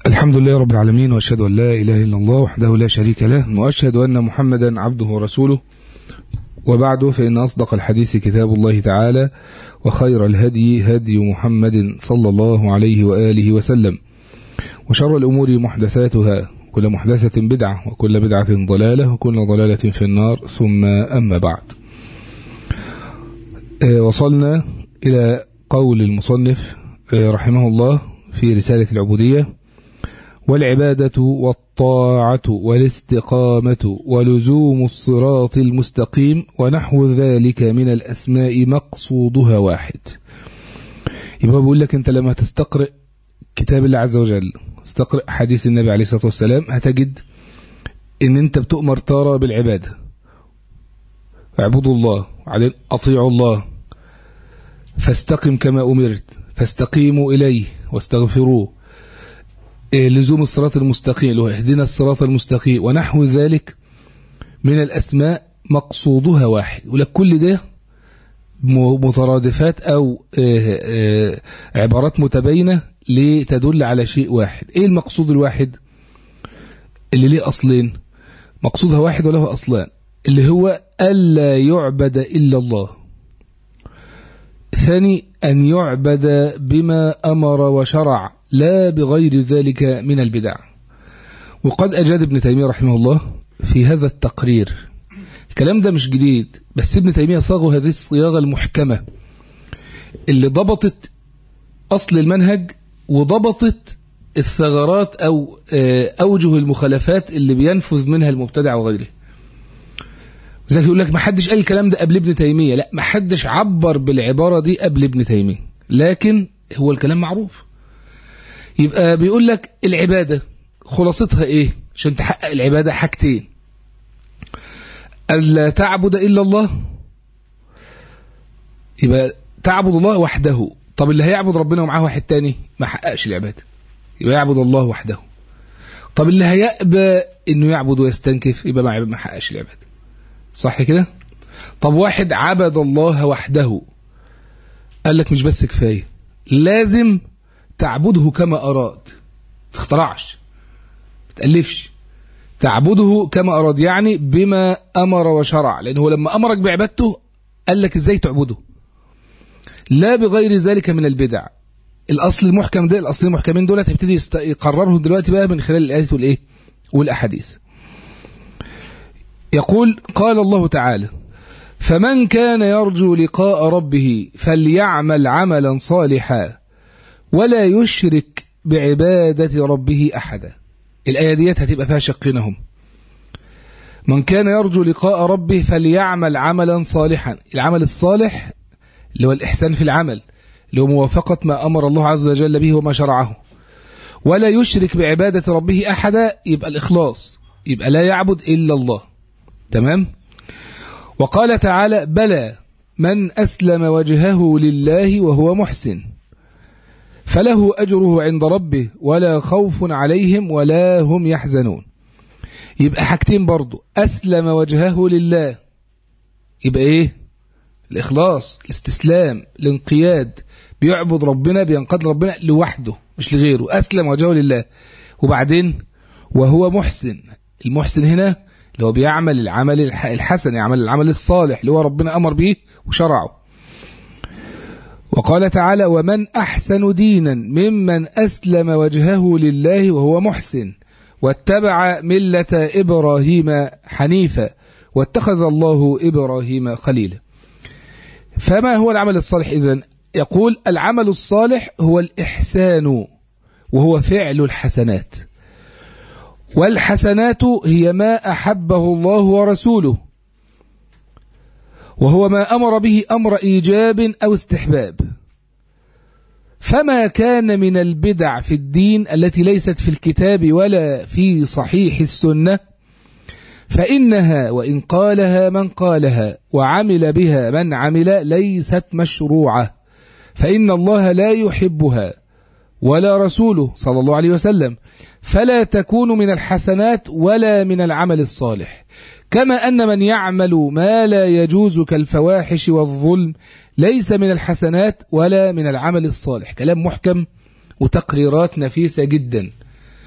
الحمد لله رب العالمين، وأشهد أن لا إله إلا الله وحده لا شريك له، وأشهد أن محمدا عبده ورسوله. وبعد، فإن أصدق الحديث كتاب الله تعالى، وخير الهدي هدي محمد صلى الله عليه وآله وسلم، وشر الأمور محدثاتها، كل محدثة بدعة، وكل بدعة ضلالة، وكل ضلالة في النار. ثم أما بعد، وصلنا إلى قول المصنف رحمه الله في رسالة العبودية: والعبادة والطاعة والاستقامة ولزوم الصراط المستقيم ونحو ذلك من الأسماء مقصودها واحد. يبقى بيقول لك أنت لما تستقرأ كتاب الله عز وجل، استقرأ حديث النبي عليه الصلاة والسلام، هتجد أن أنت بتؤمر تارة بالعبادة، اعبدوا الله، وبعدين أطيعوا الله، فاستقم كما أمرت، فاستقيموا إليه واستغفروه، لزوم الصراط المستقيم اللي هو اهدنا الصراط المستقيم، ونحو ذلك من الأسماء مقصودها واحد. ولك كل ده مترادفات أو عبارات متباينة لتدل على شيء واحد. ايه المقصود الواحد اللي ليه أصلين؟ مقصودها واحد وله أصلان، اللي هو ألا يعبد إلا الله. ثاني، أن يعبد بما أمر وشرع، لا بغير ذلك من البدع. وقد أجاد ابن تيمية رحمه الله في هذا التقرير. الكلام ده مش جديد، بس ابن تيمية صاغه هذه الصياغة المحكمة اللي ضبطت أصل المنهج، وضبطت الثغرات أو أوجه المخالفات اللي بينفذ منها المبتدع وغيره. وذلك يقول لك ما حدش قال الكلام ده قبل ابن تيمية، لا، ما حدش عبر بالعبارة دي قبل ابن تيمية، لكن هو الكلام معروف. يبقى بيقول لك العبادة خلاصتها ايه؟ عشان تحقق العبادة حاجتين: ألا تعبد إلا الله، يبقى تعبد الله وحده. طب اللي هيعبد ربنا ومعاه واحد تاني ما حققش العبادة، يبقى يعبد الله وحده. طب اللي هيأبى انه يعبد ويستنكف يبقى ما حققش العبادة، صح كده؟ طب واحد عبد الله وحده، قال لك مش بس كفاية، لازم تعبده كما أراد، تخترعش، تألفش، تعبده كما أراد، يعني بما أمر وشرع، لأنه لما أمرك بعبادته قال لك إزاي تعبده، لا بغير ذلك من البدع. الأصل المحكم ده، الأصل المحكمين دولت هيبتدي يقررهم دلوقتي بقى من خلال الآيات والإيه والأحاديث. يقول: قال الله تعالى: فمن كان يرجو لقاء ربه فليعمل عملا صالحا ولا يشرك بعبادة ربه أحدا. الآية ديت هتبقى فيها شقينهم. من كان يرجو لقاء ربه فليعمل عملا صالحا، العمل الصالح اللي هو الإحسان في العمل، اللي هو موافقة ما أمر الله عز وجل به وما شرعه، ولا يشرك بعبادة ربه أحدا، يبقى الإخلاص، يبقى لا يعبد إلا الله. تمام؟ وقال تعالى: بلى من أسلم وجهه لله وهو محسن فله أجره عند ربه ولا خوف عليهم ولا هم يحزنون. يبقى حاجتين برضو: أسلم وجهه لله، يبقى إيه؟ الإخلاص، الاستسلام، الانقياد، بيعبد ربنا، بينقاد ربنا لوحده مش لغيره، أسلم وجهه لله. وبعدين وهو محسن، المحسن هنا اللي هو بيعمل العمل الحسن، يعمل العمل الصالح اللي هو ربنا أمر به وشرعه. وقال تعالى: ومن أحسن دينا ممن أسلم وجهه لله وهو محسن واتبع ملة إبراهيم حنيفا واتخذ الله إبراهيم خليلا. فما هو العمل الصالح إذن؟ يقول: العمل الصالح هو الإحسان، وهو فعل الحسنات، والحسنات هي ما أحبه الله ورسوله، وهو ما أمر به أمر إيجاب أو استحباب. فما كان من البدع في الدين التي ليست في الكتاب ولا في صحيح السنة فإنها وإن قالها من قالها وعمل بها من عمل ليست مشروعة، فإن الله لا يحبها ولا رسوله صلى الله عليه وسلم، فلا تكون من الحسنات ولا من العمل الصالح. كما أن من يعمل ما لا يجوز كالفواحش والظلم ليس من الحسنات ولا من العمل الصالح. كلام محكم وتقريرات نفيسة جدا.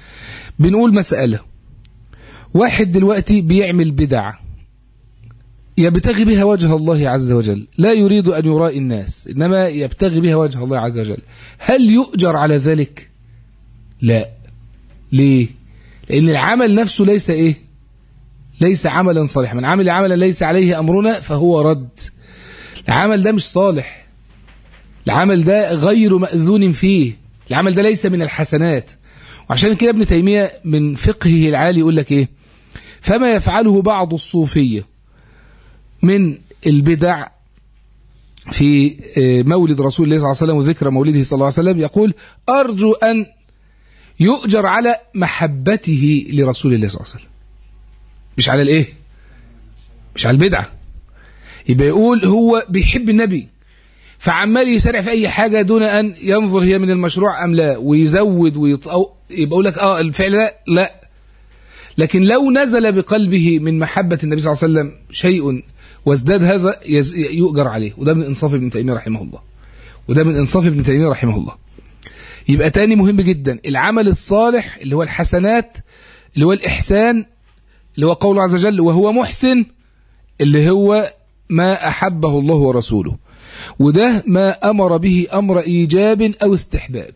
بنقول مسألة، واحد دلوقتي بيعمل بدع يبتغي بها وجه الله عز وجل، لا يريد أن يرائي الناس، إنما يبتغي بها وجه الله عز وجل، هل يؤجر على ذلك؟ لا. ليه؟ لأن العمل نفسه ليس إيه؟ ليس عملا صالحا. من عمل عملا ليس عليه أمرنا فهو رد. العمل ده مش صالح، العمل ده غير مأذون فيه، العمل ده ليس من الحسنات. وعشان كده ابن تيمية من فقهه العالي يقول لك إيه؟ فما يفعله بعض الصوفية من البدع في مولد رسول الله صلى الله عليه وسلم وذكر مولده صلى الله عليه وسلم، يقول أرجو أن يؤجر على محبته لرسول الله صلى الله عليه وسلم، مش على الإيه؟ مش على البدعة. يبقى يقول هو بيحب النبي فعمال يسارع في أي حاجة دون أن ينظر هي من المشروع أم لا، ويزود يبقى يقول لك الفعل ده لا. لكن لو نزل بقلبه من محبة النبي صلى الله عليه وسلم شيء وازداد هذا يؤجر عليه. وده من إنصاف ابن تيمية رحمه الله، وده من إنصاف ابن تيمية رحمه الله. يبقى تاني مهم جدا، العمل الصالح اللي هو الحسنات، اللي هو الإحسان، اللي هو قوله عز وجل وهو محسن، اللي هو ما أحبه الله ورسوله، وده ما أمر به أمر إيجاب أو استحباب.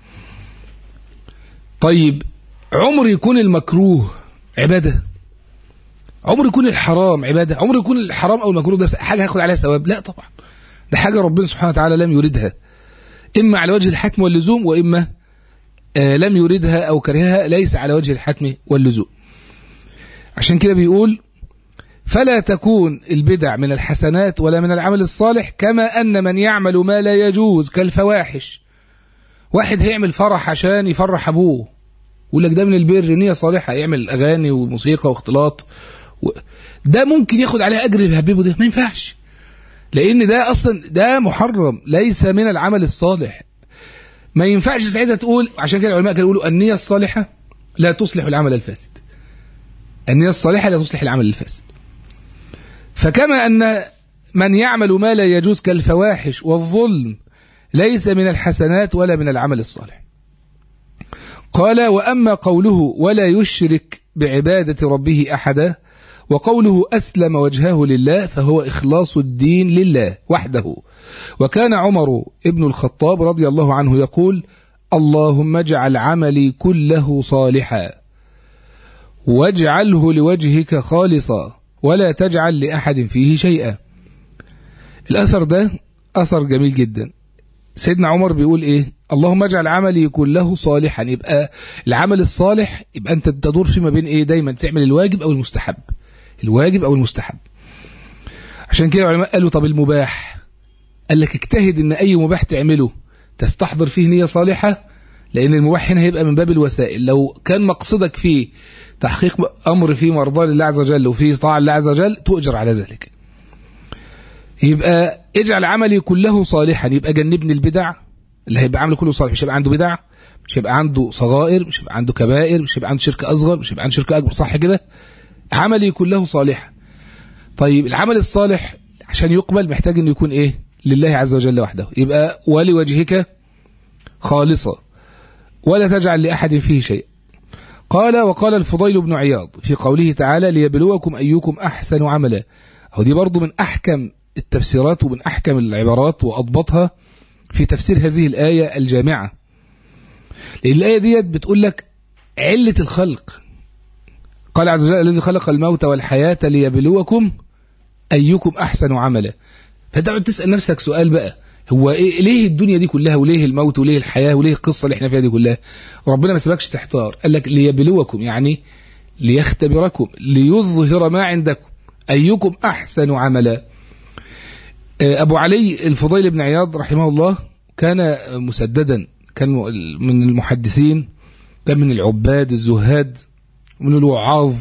طيب عمر يكون المكروه عبادة؟ عمر يكون الحرام عبادة؟ عمر يكون الحرام أو المكروه ده حاجة هاخد عليها ثواب؟ لا طبعا، ده حاجة ربنا سبحانه وتعالى لم يردها، إما على وجه الحتم واللزوم، وإما لم يردها أو كرهها ليس على وجه الحتم واللزوم. عشان كده بيقول فلا تكون البدع من الحسنات ولا من العمل الصالح، كما أن من يعمل ما لا يجوز كالفواحش. واحد هيعمل فرح عشان يفرح أبوه، يقول لك ده من البر، نية صالحة، يعمل أغاني وموسيقى واختلاط ده ممكن ياخد عليه أجر يهببه، ده ما ينفعش، لأن ده أصلا ده محرم، ليس من العمل الصالح. ما ينفعش ساعتها تقول، عشان كده العلماء كانوا يقولوا النية الصالحة لا تصلح العمل الفاسد، النية الصالحة لا تصلح العمل الفاسد. فكما أن من يعمل ما لا يجوز كالفواحش والظلم ليس من الحسنات ولا من العمل الصالح. قال وأما قوله ولا يشرك بعبادة ربه أحدا، وقوله أسلم وجهه لله، فهو إخلاص الدين لله وحده. وكان عمر ابن الخطاب رضي الله عنه يقول اللهم اجعل عملي كله صالحا واجعله لوجهك خالصا ولا تجعل لأحد فيه شيئا. الأثر ده أثر جميل جدا. سيدنا عمر بيقول إيه؟ اللهم اجعل عملي كله صالحا. يبقى العمل الصالح يبقى أنت تدور فيما بين إيه؟ دايما تعمل الواجب أو المستحب، الواجب أو المستحب. عشان كده العلماء قالوا طب المباح، قال لك اجتهد إن أي مباح تعمله تستحضر فيه نية صالحة، لأن المباح هنا هيبقى من باب الوسائل. لو كان مقصدك فيه تحقيق أمر فيه مرضى لله عز وجل وفيه طاعة لله عز وجل تؤجر على ذلك. يبقى اجعل عملي كله صالحا، يبقى جنبني البدع. اللي هيبقى عمله كله صالح مش هيبقى عنده بدع، مش هيبقى عنده صغائر، مش هيبقى عنده كبائر، مش هيبقى عنده شرك أصغر، مش هيبقى عنده شرك أكبر، صح كده؟ عملي كله صالحا. طيب العمل الصالح عشان يقبل محتاج انه يكون ايه؟ لله عز وجل وحده، يبقى ولوجهك خالصا ولا تجعل لأحد فيه شيء. قال وقال الفضيل بن عياض في قوله تعالى ليبلوكم أيكم أحسن عملا، أو دي برضو من أحكم التفسيرات ومن أحكم العبارات وأضبطها في تفسير هذه الآية الجامعة. لأن الآية ديت بتقول لك علة الخلق. قال عز وجل الذي خلق الموت والحياة ليبلوكم أيكم أحسن عملا. فتقعد تسأل نفسك سؤال بقى، هو إيه؟ ليه الدنيا دي كلها، وليه الموت، وليه الحياة، وليه القصة اللي احنا فيها دي كلها؟ ربنا ما سبكش تحتار، قال لك ليبلوكم، يعني ليختبركم، ليظهر ما عندكم، أيكم أحسن عملا. أبو علي الفضيل بن عياض رحمه الله كان مسددا، كان من المحدثين، كان من العباد الزهاد ومن الوعاظ.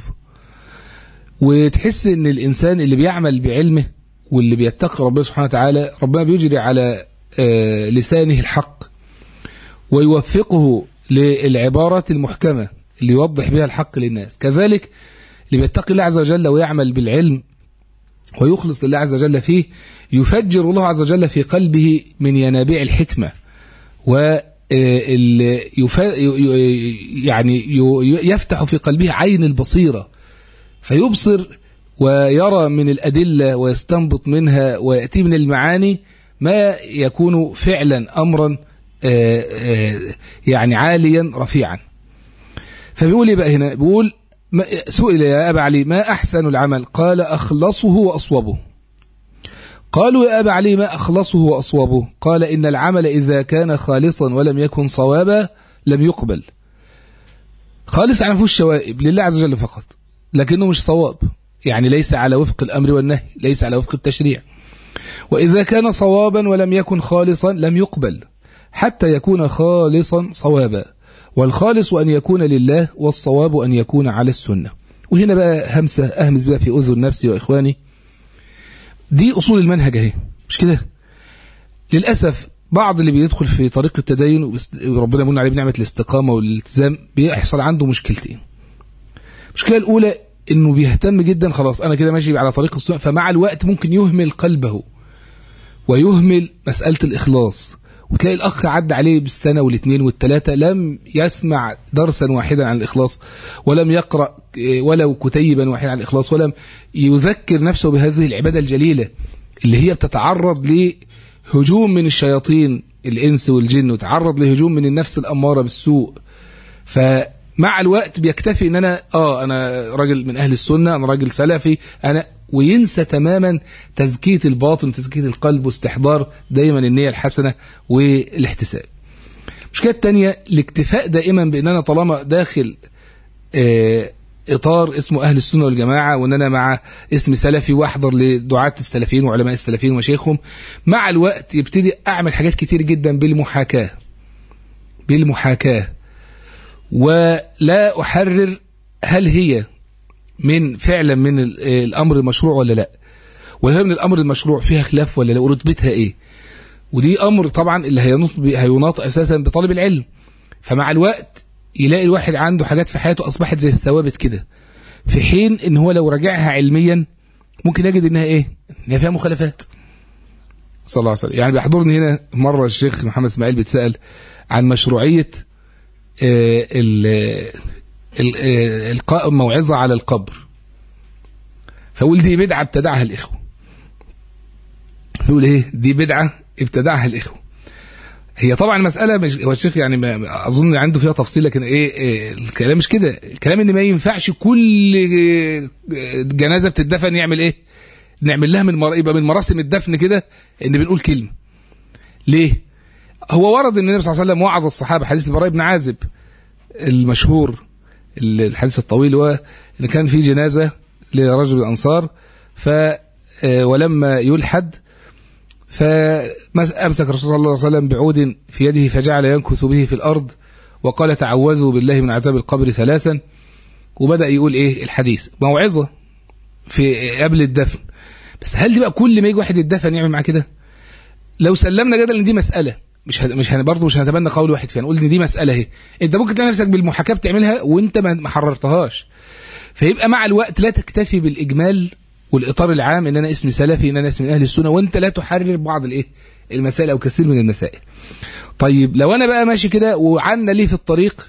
وتحس ان الإنسان اللي بيعمل بعلمه واللي بيتقي ربنا سبحانه وتعالى ربنا بيجري على لسانه الحق ويوفقه للعبارات المحكمة اللي يوضح بها الحق للناس. كذلك اللي بيتقي الله عز وجل ويعمل بالعلم ويخلص لله عز وجل فيه يفجر الله عز وجل في قلبه من ينابيع الحكمة يعني يفتح في قلبه عين البصيرة فيبصر ويرى من الأدلة ويستنبط منها ويأتي من المعاني ما يكون فعلا أمرا يعني عاليا رفيعا. فبيقول إيه بقى هنا؟ بيقول سئل يا أبا علي ما أحسن العمل؟ قال أخلصه وأصوبه. قالوا يا أبا علي ما أخلصه وأصوبه؟ قال إن العمل إذا كان خالصا ولم يكن صوابا لم يقبل. خالص عن فوش الشوائب لله عز وجل فقط، لكنه مش صواب، يعني ليس على وفق الأمر والنهي، ليس على وفق التشريع. وإذا كان صوابا ولم يكن خالصا لم يقبل حتى يكون خالصا صوابا، والخالص أن يكون لله والصواب أن يكون على السنة. وهنا بقى همسة أهمس بقى في أذن نفسي وإخواني، دي أصول المنهج اهي، مش كده؟ للأسف بعض اللي بيدخل في طريق التدين وربنا يمن عليه بنعمة الاستقامة والالتزام بيحصل عنده مشكلتين. المشكلة الأولى إنه بيهتم جدا، خلاص أنا كده ماشي على طريق السنة، فمع الوقت ممكن يهمل قلبه ويهمل مسألة الإخلاص، وتلاقي الأخ عدى عليه بالسنة والاثنين والثلاثة لم يسمع درسا واحدا عن الإخلاص، ولم يقرأ ولو كتيبا واحدا عن الإخلاص، ولم يذكر نفسه بهذه العبادة الجليلة اللي هي بتتعرض لهجوم من الشياطين الإنس والجن، وتعرض لهجوم من النفس الأمارة بالسوء. فمع الوقت بيكتفي إن أنا راجل من أهل السنة، أنا راجل سلفي، وينسى تماما تزكية الباطن، تزكية القلب، واستحضار دايما النية الحسنة والاحتساب. المشكلة الثانية الاكتفاء دائما بأن أنا طالما داخل إطار اسمه أهل السنة والجماعة، وأن أنا مع اسم سلفي وأحضر لدعاة السلفيين وعلماء السلفيين وشيخهم، مع الوقت يبتدي أعمل حاجات كتير جدا بالمحاكاة، ولا أحرر هل هي من فعلا من الأمر المشروع ولا لا، وهل من الأمر المشروع فيها خلاف ولا لا، ورتبتها إيه. ودي أمر طبعا اللي هيناط أساسا بطالب العلم. فمع الوقت يلاقي الواحد عنده حاجات في حياته أصبحت زي الثوابت كده، في حين إن هو لو رجعها علميا ممكن يجد إنها إيه؟ إنها فيها مخالفات. صلى الله عليه وسلم. يعني بيحضرني هنا مرة الشيخ محمد اسماعيل بيتسأل عن مشروعية القاء موعظة على القبر، فقول دي بدعة ابتدعها الإخوة. نقول إيه؟ دي بدعة ابتدعها الإخوة. هي طبعا مسألة مش هو الشيخ يعني ما أظن عنده فيها تفصيل، لكن إيه الكلام مش كده. الكلام إن ما ينفعش كل جنازة بتدفن يعمل إيه؟ نعمل لها يبقى من مراسم الدفن كده إن بنقول كلمة. ليه؟ هو ورد إن النبي صلى الله عليه وسلم وعظ الصحابة، حديث البراء بن عازب المشهور الحديث الطويل، هو إن كان في جنازة لرجل الأنصار ولما يلحد فأمسك الرسول صلى الله عليه وسلم بعود في يده فجعل ينكث به في الأرض وقال تعوذوا بالله من عذاب القبر 3، وبدأ يقول إيه الحديث موعظة في قبل الدفن. بس هل دي بقى كل ما يجي واحد يدفن يعمل معاه كده؟ لو سلمنا جدل ان دي مسألة مش هنتبنى قول واحد فيها، نقول ان دي مسألة اهي، انت ممكن تلاقي نفسك بالمحاكاة بتعملها وانت ما حررتهاش. فيبقى مع الوقت لا تكتفي بالإجمال والإطار العام ان انا اسمي سلفي، ان انا اسمي من اهل السنة، وانت لا تحرر بعض المسائل او كثير من المسائل. طيب لو انا بقى ماشي كده وعنا ليه في الطريق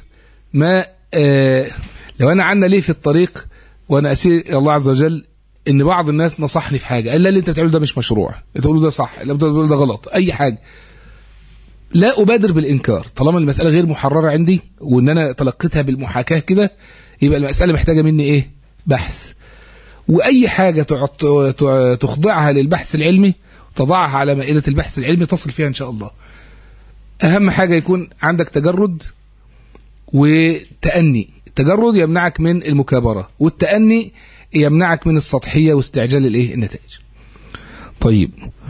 لو انا عنا ليه في الطريق وانا اسير الى الله عز وجل، ان بعض الناس نصحني في حاجه، قال لا اللي انت بتعمله ده مش مشروع، تقول له ده صح، اللي بتقوله ده غلط، اي حاجه، لا ابادر بالانكار طالما المساله غير محرره عندي وان انا تلقيتها بالمحاكاه كده. يبقى المساله محتاجه مني ايه؟ بحث. واي حاجه تخضعها للبحث العلمي تضعها على مائده البحث العلمي تصل فيها ان شاء الله. اهم حاجه يكون عندك تجرد وتأني. التجرد يمنعك من المكابره، والتأني يمنعك من السطحية واستعجال النتائج. طيب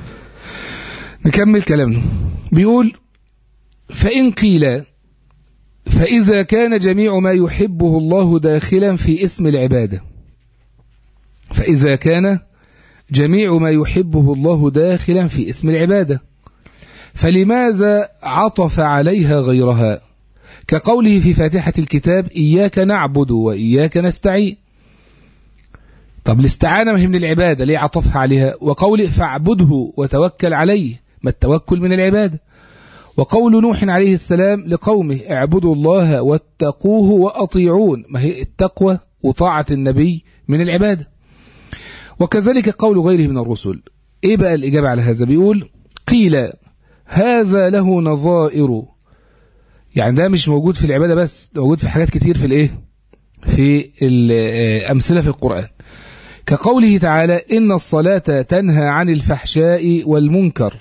نكمل كلامنا. بيقول فإن قيل فإذا كان جميع ما يحبه الله داخلا في اسم العبادة، فإذا كان جميع ما يحبه الله داخلا في اسم العبادة فلماذا عطف عليها غيرها؟ كقوله في فاتحة الكتاب إياك نعبد وإياك نستعين. طب الاستعانة ما هي من العبادة، ليه عطفها عليها؟ وقوله فاعبده وتوكل عليه، ما التوكل من العبادة. وقول نوح عليه السلام لقومه اعبدوا الله واتقوه وأطيعون، ما هي التقوى وطاعة النبي من العبادة. وكذلك قول غيره من الرسل. ايه بقى الإجابة على هذا؟ بيقول قيل هذا له نظائر، يعني ده مش موجود في العبادة بس، ده موجود في حاجات كتير في الايه، في الأمثلة في القرآن، كقوله تعالى إن الصلاة تنهى عن الفحشاء والمنكر.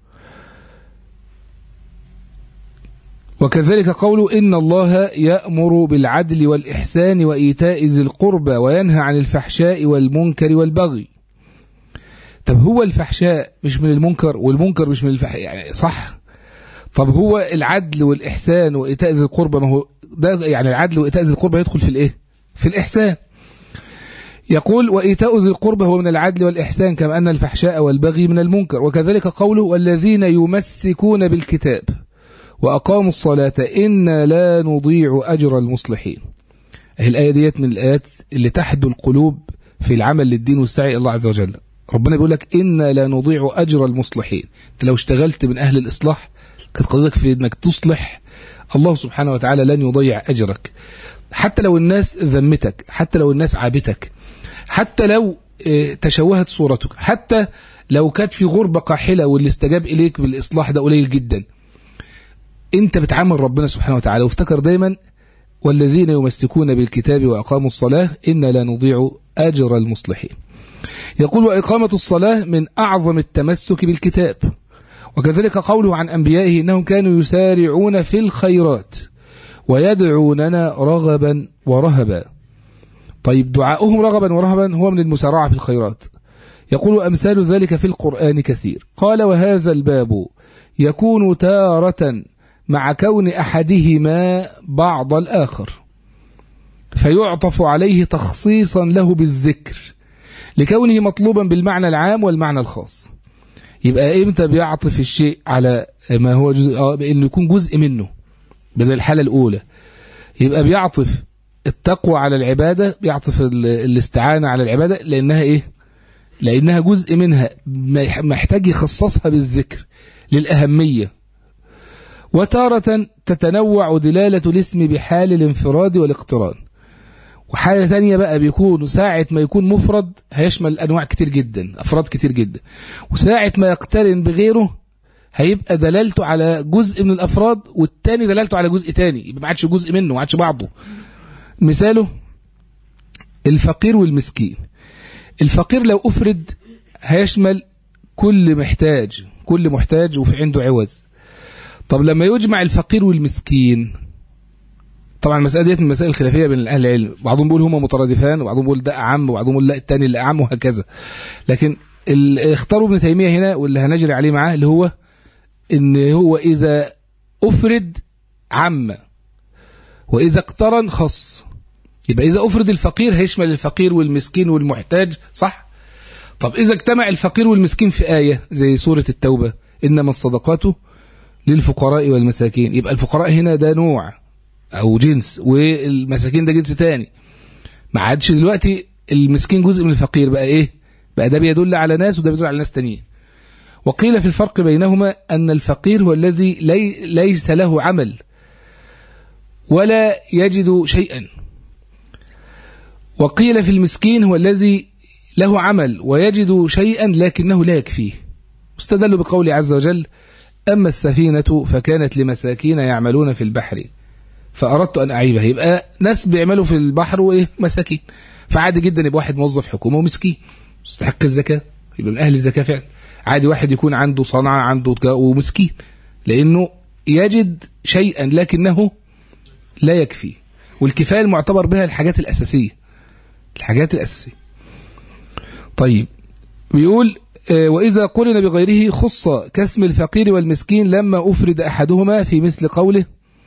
وكذلك قوله إن الله يأمر بالعدل والإحسان وإيتاء ذي القربى وينهى عن الفحشاء والمنكر والبغي. طب هو الفحشاء مش من المنكر والمنكر مش من الفحشاء، يعني صح؟ طب هو العدل والإحسان وإيتاء ذي القربى، ما هو ده يعني العدل وإيتاء ذي القربى يدخل في الإيه؟ في الإحسان. يقول وإيتاء ذي القربى هو من العدل والإحسان كما أن الفحشاء والبغي من المنكر. وكذلك قوله والذين يمسكون بالكتاب وأقاموا الصلاة إنا لا نضيع أجر المصلحين. الآية ديت من الآيات اللي تحدو القلوب في العمل للدين والسعي إلى الله عز وجل. ربنا بيقول لك إنا لا نضيع أجر المصلحين. أنت لو اشتغلت من أهل الإصلاح كانت قضيتك في إنك تصلح، الله سبحانه وتعالى لن يضيع أجرك، حتى لو الناس ذمتك، حتى لو الناس عابتك، حتى لو تشوهت صورتك، حتى لو كانت في غربة قاحلة واللي استجاب إليك بالإصلاح ده قليل جدا، انت بتعامل ربنا سبحانه وتعالى. وافتكر دايما والذين يمسكون بالكتاب وأقاموا الصلاة إنا لا نضيع أجر المصلحين. يقول وإقامة الصلاة من أعظم التمسك بالكتاب. وكذلك قوله عن أنبيائه إنهم كانوا يسارعون في الخيرات ويدعوننا رغبا ورهبا. طيب دعاؤهم رغبا ورهبا هو من المسارعة في الخيرات. يقول أمثال ذلك في القرآن كثير. قال وهذا الباب يكون تارة مع كون أحدهما بعض الآخر فيعطف عليه تخصيصا له بالذكر لكونه مطلوبا بالمعنى العام والمعنى الخاص. يبقى إمتى بيعطف الشيء على ما هو جزء، بأنه يكون جزء منه بدل الحالة الأولى. يبقى بيعطف التقوى على العبادة، بيعطف الاستعانة على العبادة لأنها إيه؟ لأنها جزء منها محتاج يخصصها بالذكر للأهمية. وتارة تتنوع دلالة الاسم بحال الانفراد والاقتران. وحالة ثانية بقى بيكون ساعة ما يكون مفرد هيشمل أنواع كتير جدا، أفراد كتير جدا، وساعة ما يقترن بغيره هيبقى دلالته على جزء من الأفراد والتاني دلالته على جزء تاني، يبقى ما عادش جزء منه، ما عادش بعضه. مثاله الفقير والمسكين. الفقير لو أفرد هيشمل كل محتاج وفي عنده عوز. طب لما يجمع الفقير والمسكين، طبعا المسألة ديت من المسائل الخلافية بين أهل العلم، بعضهم بيقول هما مترادفان وبعضهم بيقول ده أعم وبعضهم بيقول لا التاني اللي أعم وهكذا. لكن اختاروا ابن تيمية هنا واللي هنجري عليه معاه اللي هو إن هو إذا أفرد عم وإذا اقترن خص. يبقى إذا أفرد الفقير هيشمل الفقير والمسكين والمحتاج، صح؟ طب إذا اجتمع الفقير والمسكين في آية زي سورة التوبة إنما الصدقات للفقراء والمساكين، يبقى الفقراء هنا ده نوع أو جنس والمساكين ده جنس تاني. ما عادش دلوقتي المسكين جزء من الفقير، بقى إيه؟ بقى ده بيدل على ناس وده بيدل على ناس تانيين. وقيل في الفرق بينهما أن الفقير هو الذي ليس له عمل ولا يجد شيئا، وقيل في المسكين هو الذي له عمل ويجد شيئا لكنه لا يكفيه. استدلوا بقول عز وجل أما السفينة فكانت لمساكين يعملون في البحر فأردت أن أعيبها. يبقى ناس بيعملوا في البحر وإيه؟ مساكين. فعادي جدا يبقى واحد موظف حكومة ومسكين يستحق الزكاة، يبقى من أهل الزكاة فعلا. عادي واحد يكون عنده صنعة عنده ومسكين لأنه يجد شيئا لكنه لا يكفي. والكفاية المعتبر بها الحاجات الأساسية. طيب بيقول وإذا قرن بغيره خص كاسم الفقير والمسكين لما أفرد أحدهما في مثل قوله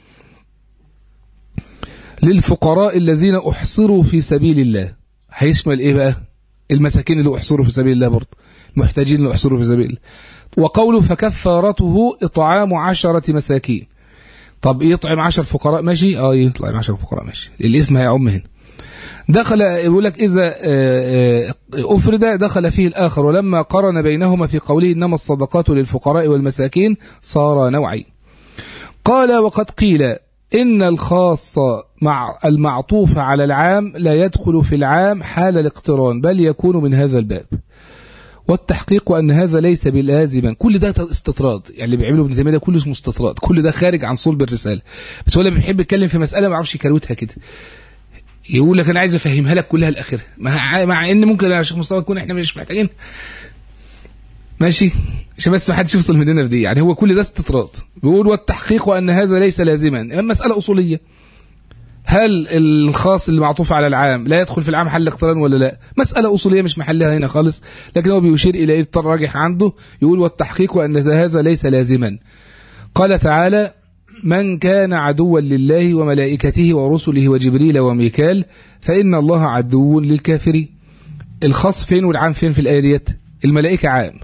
للفقراء الذين أحصروا في سبيل الله. هيشمل إيه بقى؟ المساكين اللي أحصروا في سبيل الله برضه، المحتاجين اللي أحصروا في سبيل الله. وقوله فكفارته إطعام 10 مساكين. طب يطعم 10 فقراء ماشي؟ يطعم 10 فقراء ماشي، الاسم هيعم هنا. دخل يقول لك إذا أفرد دخل فيه الآخر، ولما قرن بينهما في قوله إنما الصدقات للفقراء والمساكين صار نوعين. قال وقد قيل إن الخاص مع المعطوف على العام لا يدخل في العام حال الاقتران بل يكون من هذا الباب، والتحقيق أن هذا ليس بلازما. كل ده استطراد، يعني اللي بيعمله ابن تيمية ده كله اسمه استطراد، كل ده خارج عن صلب الرسالة. بس هو اللي بيحب يتكلم في مسألة ما يعرفش يكروتها كده، يقول لك أنا عايز أفهمها لك كلها الآخرة، مع إن ممكن يا شيخ مصطفى تكون إحنا مش محتاجين، ماشي، عشان بس ما حدش يفصل مننا في دي. يعني هو كل ده استطراد. بيقول والتحقيق أن هذا ليس لازما، مسألة أصولية. هل الخاص اللي معطوف على العام لا يدخل في العام حل الاقتران ولا لا؟ مسألة أصولية مش محلها هنا خالص، لكن هو بيشير إلى الراجح عنده. يقول والتحقيق أن هذا ليس لازما. قال تعالى من كان عدوا لله وملائكته ورسله وجبريل وميكال فإن الله عدو للكافرين. الخاص فين والعام فين في الآية ديت؟ الملائكة عام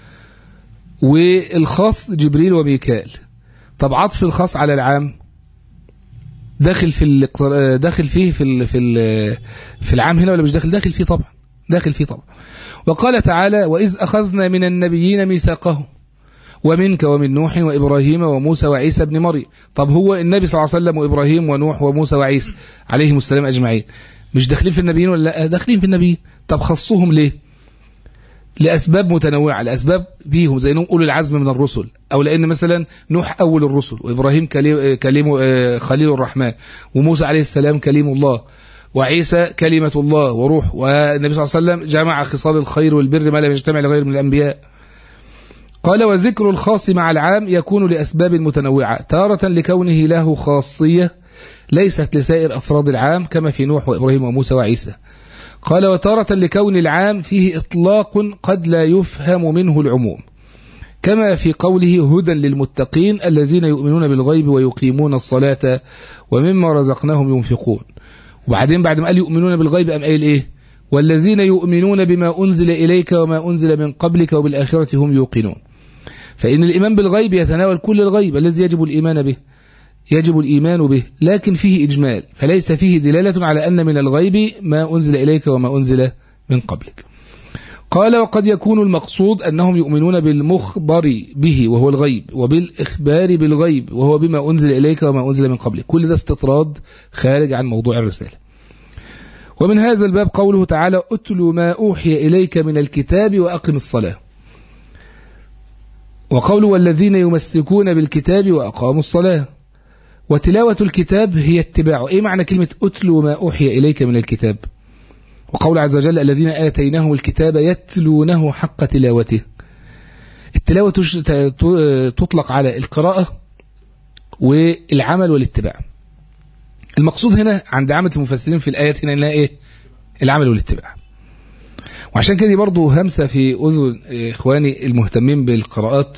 والخاص جبريل وميكال. طب عطف الخاص على العام داخل فيه في العام هنا ولا مش داخل؟ داخل فيه طبعا، داخل فيه طبعا. وقال تعالى وإذ أخذنا من النبيين ميثاقهم ومنك ومن نوح وإبراهيم وموسى وعيسى ابن مريم. طب هو النبي صلى الله عليه وسلم وإبراهيم ونوح وموسى وعيسى عليهم السلام أجمعين مش داخلين في النبيين ولا لا؟ داخلين في النبيين. طب خصوهم ليه؟ لأسباب متنوعة، لأسباب بيهم زي انهم أولي العزم من الرسل، أو لأن مثلا نوح أول الرسل وإبراهيم كليم خليل الرحمن وموسى عليه السلام كليم الله وعيسى كلمة الله وروح، والنبي صلى الله عليه وسلم جمع خصال الخير والبر ما لم يجتمع لغير من الأنبياء. قال وذكر الخاص مع العام يكون لأسباب متنوعة، تارة لكونه له خاصية ليست لسائر أفراد العام كما في نوح وإبراهيم وموسى وعيسى. قال وتارة لكون العام فيه إطلاق قد لا يفهم منه العموم كما في قوله هدى للمتقين الذين يؤمنون بالغيب ويقيمون الصلاة ومما رزقناهم ينفقون. وبعدين بعد ما قال يؤمنون بالغيب قام قايل إيه؟ والذين يؤمنون بما أنزل إليك وما أنزل من قبلك وبالآخرة هم يوقنون. فإن الإيمان بالغيب يتناول كل الغيب الذي يجب الإيمان به، لكن فيه إجمال فليس فيه دلالة على أن من الغيب ما أنزل إليك وما أنزل من قبلك. قال وقد يكون المقصود أنهم يؤمنون بالمخبر به وهو الغيب وبالإخبار بالغيب وهو بما أنزل إليك وما أنزل من قبلك. كل ده استطراد خارج عن موضوع الرسالة. ومن هذا الباب قوله تعالى أتل ما أوحي إليك من الكتاب وأقم الصلاة، وقوله والذين يمسكون بالكتاب وأقاموا الصلاة. وتلاوة الكتاب هي اتباعه. إيه معنى كلمة أتل ما أوحي إليك من الكتاب؟ وقول عز وجل الذين آتيناهم الكتاب يتلونه حق تلاوته. التلاوة تطلق على القراءة والعمل والاتباع. المقصود هنا عند عامة المفسرين في الآيات هنا إنها إيه؟ العمل والاتباع. وعشان كده برضو همسة في أذن إخواني المهتمين بالقراءات،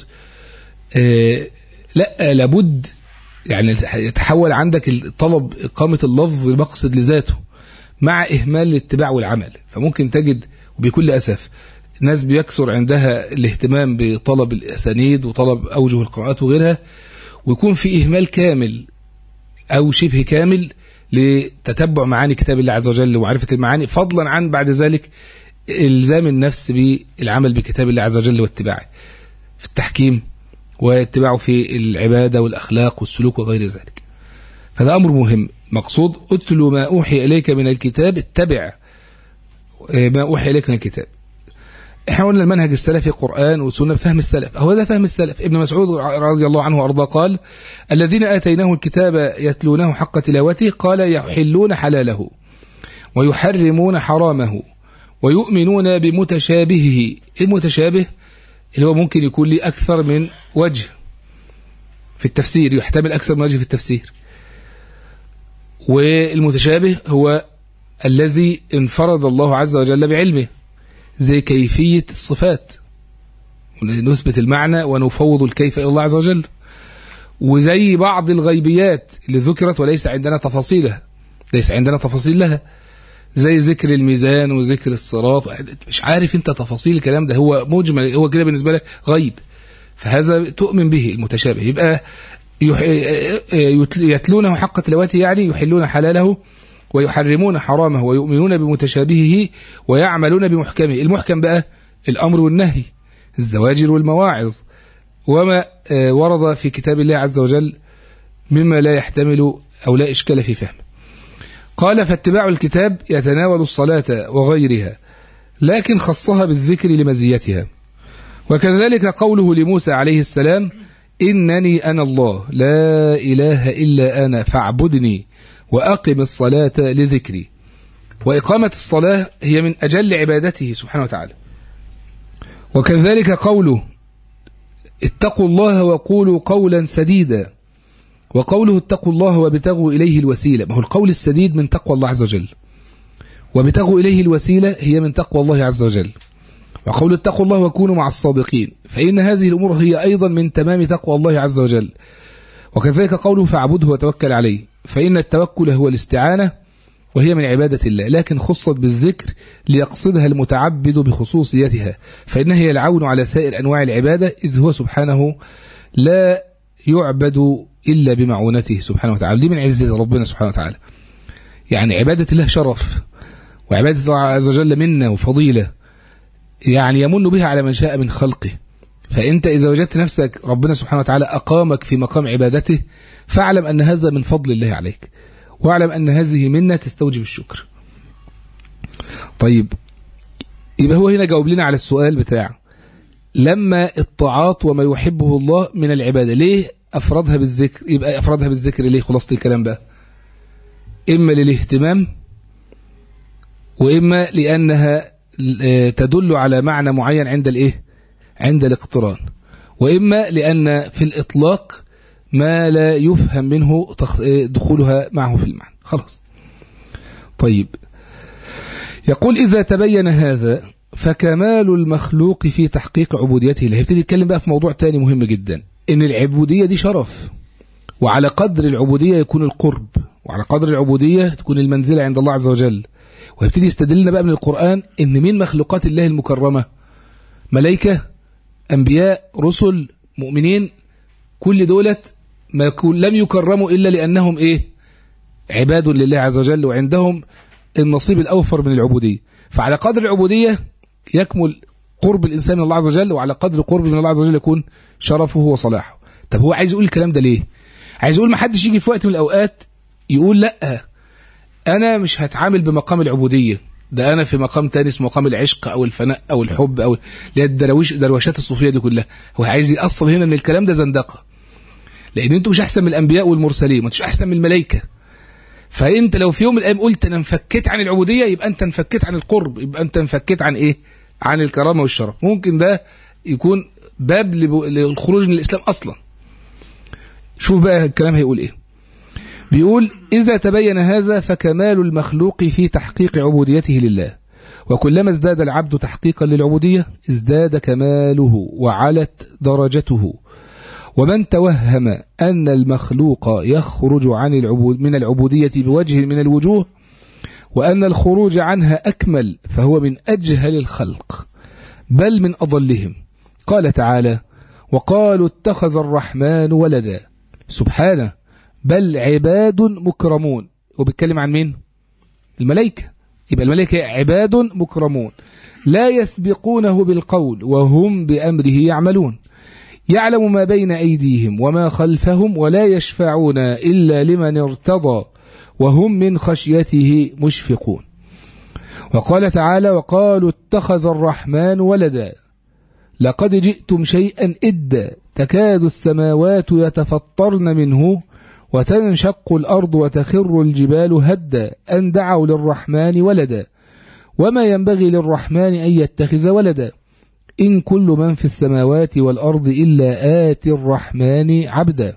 لا لابد يعني يتحول عندك الطلب إقامة اللفظ مقصد لذاته مع إهمال الاتباع والعمل. فممكن تجد وبكل أسف ناس بيكثر عندها الاهتمام بطلب الأسانيد وطلب أوجه القراءات وغيرها، ويكون في إهمال كامل أو شبه كامل لتتبع معاني كتاب الله عز وجل ومعرفة المعاني، فضلا عن بعد ذلك إلزام النفس بالعمل بكتاب الله عز وجل واتباعه في التحكيم واتباعه في العبادة والأخلاق والسلوك وغير ذلك. فهذا أمر مهم. مقصود أتل ما أوحي إليك من الكتاب، اتبع ما أوحي إليك من الكتاب. احنا قلنا المنهج السلفي قرآن وسنة فهم السلف، هو ده فهم السلف. ابن مسعود رضي الله عنه وأرضاه قال الذين آتيناه الكتاب يتلونه حق تلاوته قال يحلون حلاله ويحرمون حرامه ويؤمنون بمتشابهه. المتشابه اللي هو ممكن يكون لي أكثر من وجه في التفسير، يحتمل أكثر من وجه في التفسير. والمتشابه هو الذي انفرد الله عز وجل بعلمه، زي كيفية الصفات نثبت المعنى ونفوض الكيف إلى الله عز وجل، وزي بعض الغيبيات اللي ذكرت وليس عندنا تفاصيلها، ليس عندنا تفاصيل لها، زي ذكر الميزان وذكر الصراط. مش عارف انت تفاصيل الكلام ده، هو مجمل، هو كده بالنسبة لك غيب، فهذا تؤمن به المتشابه. يبقى يتلونه حق تلاوته يعني يحلون حلاله ويحرمون حرامه ويؤمنون بمتشابهه ويعملون بمحكمه. المحكم بقى الأمر والنهي، الزواجر والمواعظ، وما ورد في كتاب الله عز وجل مما لا يحتمل أو لا إشكال في فهمه. قال فاتباع الكتاب يتناول الصلاة وغيرها، لكن خصها بالذكر لمزيتها. وكذلك قوله لموسى عليه السلام إنني أنا الله لا إله إلا أنا فاعبدني وأقم الصلاة لذكري. وإقامة الصلاة هي من أجل عبادته سبحانه وتعالى. وكذلك قوله اتقوا الله وقولوا قولا سديدا، وقوله اتقوا الله وابتغوا إليه الوسيلة، ما هو القول السديد من تقوى الله عز وجل، وابتغوا إليه الوسيلة هي من تقوى الله عز وجل. وقول اتقوا الله وكونوا مع الصادقين، فإن هذه الأمور هي أيضا من تمام تقوى الله عز وجل. وكذلك قوله فاعبده وتوكل عليه، فإن التوكل هو الاستعانة وهي من عبادة الله، لكن خصت بالذكر ليقصدها المتعبد بخصوصيتها، فإنها هي العون على سائر أنواع العبادة، إذ هو سبحانه لا يعبد إلا بمعونته سبحانه وتعالى. دي من عزة ربنا سبحانه وتعالى. يعني عبادة الله شرف، وعبادة الله عز وجل منة وفضيلة، يعني يمن بها على من شاء من خلقه. فأنت إذا وجدت نفسك ربنا سبحانه وتعالى أقامك في مقام عبادته، فاعلم أن هذا من فضل الله عليك، واعلم أن هذه منة تستوجب الشكر. طيب، يبقى هو هنا جاوب لنا على السؤال بتاع لما الطاعات وما يحبه الله من العبادة ليه أفردها بالذكر؟ يبقى أفردها بالذكر ليه؟ خلاصة الكلام بقى إما للاهتمام، وإما لأنها تدل على معنى معين عند الإيه؟ عند الاقتران، وإما لأن في الإطلاق ما لا يفهم منه دخولها معه في المعنى. خلاص. طيب، يقول إذا تبين هذا فكمال المخلوق في تحقيق عبوديته له. هيبتدي يتكلم بقى في موضوع تاني مهم جدا، إن العبودية دي شرف، وعلى قدر العبودية يكون القرب، وعلى قدر العبودية تكون المنزلة عند الله عز وجل. ويبتدي يستدلنا بقى من القرآن إن من مخلوقات الله المكرمة ملائكة، أنبياء، رسل، مؤمنين، كل دولت ما لم يكرموا إلا لأنهم إيه؟ عباد لله عز وجل، وعندهم النصيب الأوفر من العبودية. فعلى قدر العبودية يكمل قرب الإنسان من الله عز وجل، وعلى قدر قرب من الله عز وجل يكون شرفه وصلاحه. طب هو عايز يقول الكلام ده ليه؟ عايز يقول ما حدش يجي في وقت من الأوقات يقول لأ أنا مش هتعامل بمقام العبودية، ده أنا في مقام تاني اسمه مقام العشق أو الفناء أو الحب أو الدروشات الصوفية دي كلها. هو عايز يأصل هنا إن الكلام ده زندقة، لأن أنتوا مش أحسن من الأنبياء والمرسلين، ما أنتوش أحسن من الملائكة. فأنت لو في يوم من الأيام قلت أنا انفكيت عن العبودية، يبقى أنت انفكيت عن القرب، يبقى أنت انفكيت عن إيه؟ عن الكرامة والشرف. ممكن ده يكون باب للخروج من الإسلام أصلا. شوف بقى الكلام هيقول إيه. بيقول إذا تبين هذا فكمال المخلوق في تحقيق عبوديته لله، وكلما ازداد العبد تحقيقا للعبودية ازداد كماله وعلت درجته. ومن توهم أن المخلوق يخرج من العبودية بوجه من الوجوه، وأن الخروج عنها أكمل، فهو من أجهل الخلق بل من أضلهم. قال تعالى وقالوا اتخذ الرحمن ولدا، سبحانه، بل عباد مكرمون. وبيتكلم عن مين؟ الملائكة. يبقى الملائكة عباد مكرمون لا يسبقونه بالقول وهم بأمره يعملون، يعلم ما بين أيديهم وما خلفهم ولا يشفعون إلا لمن ارتضى وهم من خشيته مشفقون. وقال تعالى وقالوا اتخذ الرحمن ولدا لقد جئتم شيئا إدا تكاد السماوات يتفطرن منه وتنشق الأرض وتخر الجبال هدا أن دعوا للرحمن ولدا وما ينبغي للرحمن أن يتخذ ولدا إن كل من في السماوات والأرض إلا آتي الرحمن عبدا.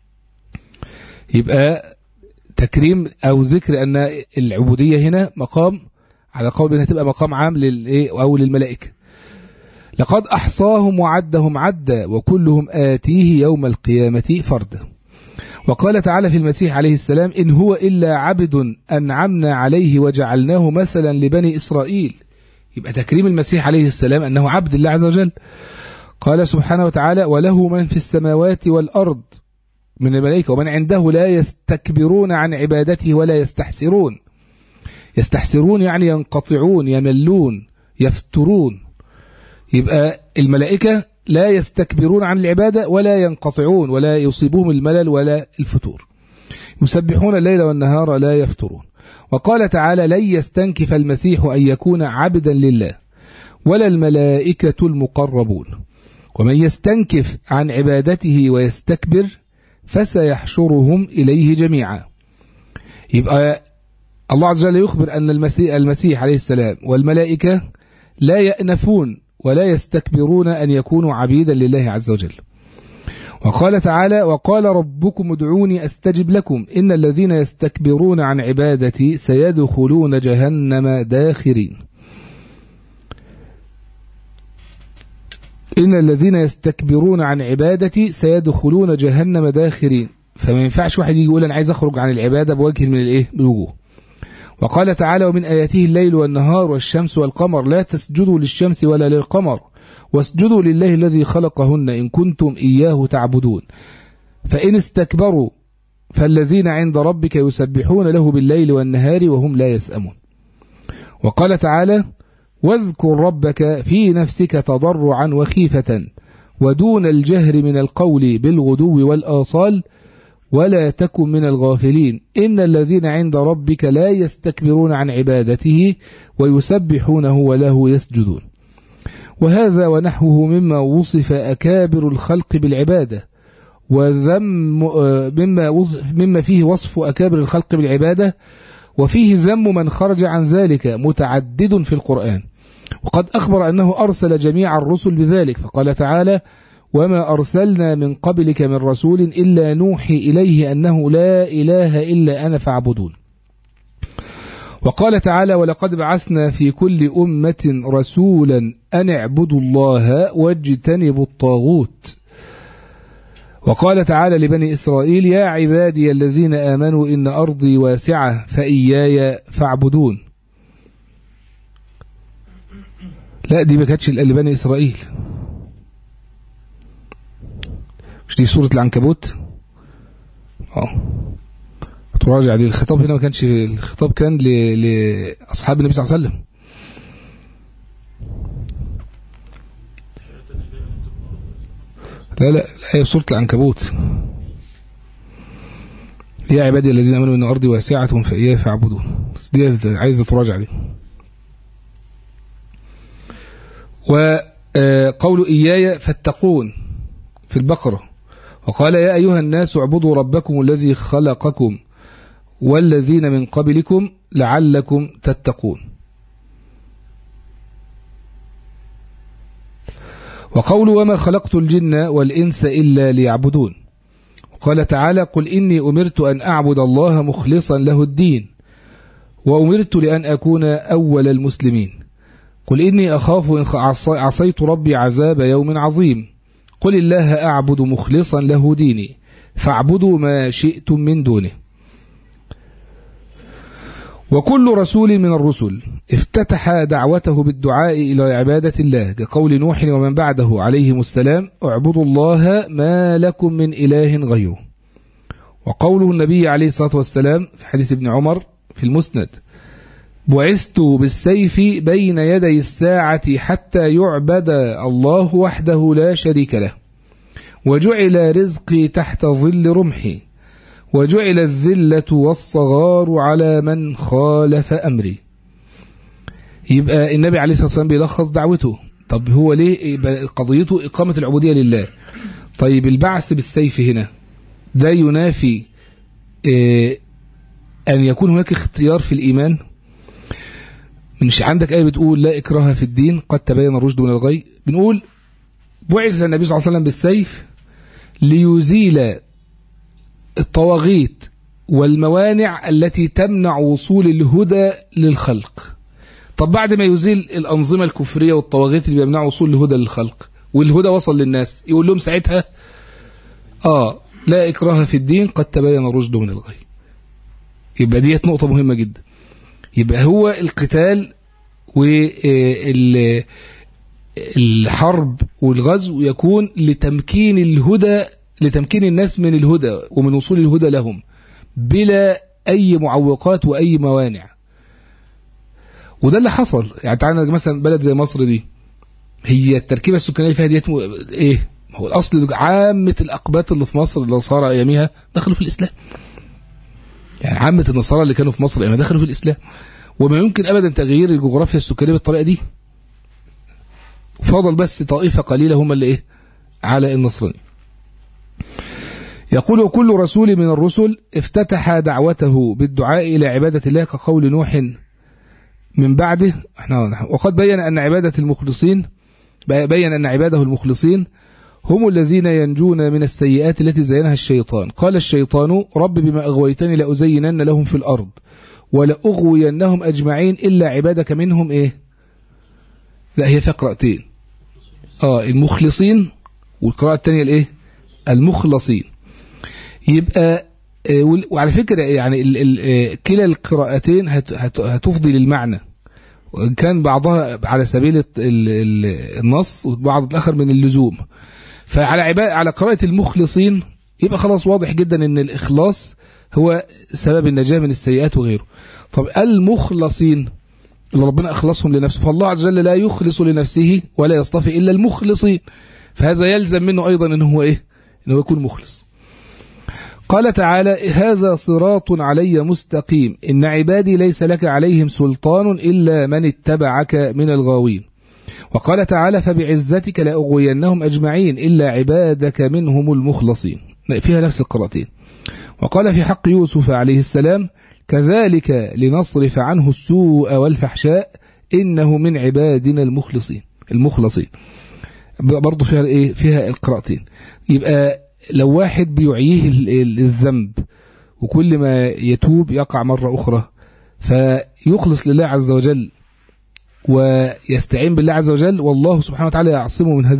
يبقى تكريم أو ذكر أن العبودية هنا مقام، على قول أنها تبقى مقام عام أو للملائكة. لقد أحصاهم وعدهم عدا وكلهم آتيه يوم القيامة فردا. وقال تعالى في المسيح عليه السلام إن هو إلا عبد أنعمنا عليه وجعلناه مثلا لبني إسرائيل. يبقى تكريم المسيح عليه السلام أنه عبد الله عز وجل. قال سبحانه وتعالى وله من في السماوات والأرض من الملائكة ومن عنده لا يستكبرون عن عبادته ولا يستحسرون. يستحسرون يعني ينقطعون، يملون، يفترون. يبقى الملائكة لا يستكبرون عن العبادة ولا ينقطعون ولا يصيبهم الملل ولا الفتور، يسبحون الليل والنهار لا يفترون. وقال تعالى: لن يستنكف المسيح أن يكون عبدا لله ولا الملائكة المقربون، ومن يستنكف عن عبادته ويستكبر فسيحشرهم إليه جميعا. يبقى الله عز وجل يخبر أن المسيح عليه السلام والملائكة لا يأنفون ولا يستكبرون أن يكونوا عبيدا لله عز وجل. وقال تعالى: وقال ربكم ادعوني أستجب لكم إن الذين يستكبرون عن عبادتي سيدخلون جهنم داخرين. إن الذين يستكبرون عن عبادتي سيدخلون جهنم داخرين. فما ينفعش واحد يجي يقول أنا عايز أخرج عن العبادة بوجه من الوجوه. وقال تعالى: ومن آياته الليل والنهار والشمس والقمر لا تسجدوا للشمس ولا للقمر واسجدوا لله الذي خلقهن إن كنتم إياه تعبدون فإن استكبروا فالذين عند ربك يسبحون له بالليل والنهار وهم لا يسأمون. وقال تعالى: واذكر ربك في نفسك تضرعا وخيفة ودون الجهر من القول بالغدو والآصال ولا تكن من الغافلين إن الذين عند ربك لا يستكبرون عن عبادته ويسبحونه وله يسجدون. وهذا ونحوه مما وصف أكابر الخلق بالعبادة مما فيه وصف أكابر الخلق بالعبادة، وفيه ذم من خرج عن ذلك متعدد في القرآن. وقد أخبر أنه أرسل جميع الرسل بذلك، فقال تعالى: وما أرسلنا من قبلك من رسول إلا نوحي إليه أنه لا إله إلا أنا فاعبدون. وقال تعالى: ولقد بعثنا في كل أمة رسولا أن اعبدوا الله واجتنبوا الطاغوت. وقال تعالى لبني إسرائيل: يا عبادي الذين آمنوا إن أرضي واسعة فإياي فاعبدون. لا، دي ما كانتش لبني إسرائيل، مش دي سورة العنكبوت؟ تراجع دي. الخطاب هنا ما كانش، الخطاب كان لأصحاب النبي صلى الله عليه وسلم. لا هي سورة العنكبوت: يا عبادي الذين آمنوا إن أرضي واسعة فإياي فاعبدون. بس دي عايزة تراجع دي. وقول إياي فاتقون في البقرة. وقال: يا أيها الناس اعبدوا ربكم الذي خلقكم والذين من قبلكم لعلكم تتقون. وقول: وما خلقت الجن والإنس إلا ليعبدون. وقال تعالى: قل إني أمرت أن أعبد الله مخلصا له الدين وأمرت لأن أكون أول المسلمين. قل إني أخاف إن عصيت ربي عذاب يوم عظيم. قل الله أعبد مخلصا له ديني فاعبدوا ما شئتم من دونه. وكل رسول من الرسل افتتح دعوته بالدعاء إلى عبادة الله، كقول نوح ومن بعده عليهم السلام: اعبدوا الله ما لكم من إله غيره. وقوله النبي عليه الصلاة والسلام في حديث ابن عمر في المسند: بعثت بالسيف بين يدي الساعة حتى يعبد الله وحده لا شريك له وجعل رزقي تحت ظل رمحي وجعل الذلة والصغار على من خالف أمري. يبقى النبي عليه الصلاة والسلام بيلخص دعوته. طب هو ليه قضيته إقامة العبودية لله؟ طيب البعث بالسيف هنا ده ينافي أن يكون هناك اختيار في الإيمان؟ مش عندك آية بتقول لا إكراه في الدين قد تبين الرشد من الغي؟ بنقول بعث النبي صلى الله عليه وسلم بالسيف ليزيل الطواغيت والموانع التي تمنع وصول الهدى للخلق. طب بعد ما يزيل الأنظمة الكفرية والطواغيت اللي بيمنعوا وصول الهدى للخلق والهدى وصل للناس، يقول لهم ساعتها لا إكراه في الدين قد تبين الرشد من الغي. يبقى ديت نقطة مهمة جدا. يبقى هو القتال والحرب والغزو يكون لتمكين الهدى، لتمكين الناس من الهدى ومن وصول الهدى لهم بلا أي معوقات وأي موانع. وده اللي حصل. يعني تعالى مثلا بلد زي مصر دي، هي التركيبة السكانية اللي فيها ديت ايه؟ هو الاصل عامة الاقباط اللي في مصر اللي صار ايامها دخلوا في الاسلام. يعني عامة النصارى اللي كانوا في مصر ايامها دخلوا في الاسلام، وما يمكن ابدا تغيير الجغرافيا السكانية بالطريقة دي. فضل بس طائفة قليلة هم اللي ايه؟ على النصراني. يقول: وكل رسول من الرسل افتتح دعوته بالدعاء إلى عبادة الله كقول نوح من بعده. وقد بين أن عباده المخلصين هم الذين ينجون من السيئات التي زينها الشيطان. قال الشيطان: رب بما أغويتني لأزينن لهم في الأرض ولأغوينهم أجمعين إلا عبادك منهم إيه؟ لا، هي في قراءتين، المخلصين، والقراءة الثانية الإيه؟ المخلصين. يبقى وعلى فكرة يعني كلا القراءتين هتفضي للمعنى، وإن كان بعضها على سبيل النص وبعض الآخر من اللزوم. على قراءة المخلصين يبقى خلاص واضح جدا ان الإخلاص هو سبب النجاة من السيئات وغيره. طب المخلصين اللي ربنا أخلصهم لنفسه، فالله عز وجل لا يخلص لنفسه ولا يصطفي إلا المخلصين، فهذا يلزم منه أيضا إنه هو إيه؟ إنه يكون مخلص. قال تعالى: هذا صراط علي مستقيم إن عبادي ليس لك عليهم سلطان إلا من اتبعك من الغاوين. وقال تعالى: فبعزتك لأغوينهم أجمعين إلا عبادك منهم المخلصين. فيها نفس القراءتين. وقال في حق يوسف عليه السلام: كذلك لنصرف عنه السوء والفحشاء إنه من عبادنا المخلصين. برضو فيها إيه؟ فيها القراءتين. يبقى لو واحد بيعيه الذنب وكل ما يتوب يقع مرة أخرى، فيخلص لله عز وجل ويستعين بالله عز وجل، والله سبحانه وتعالى يعصمه من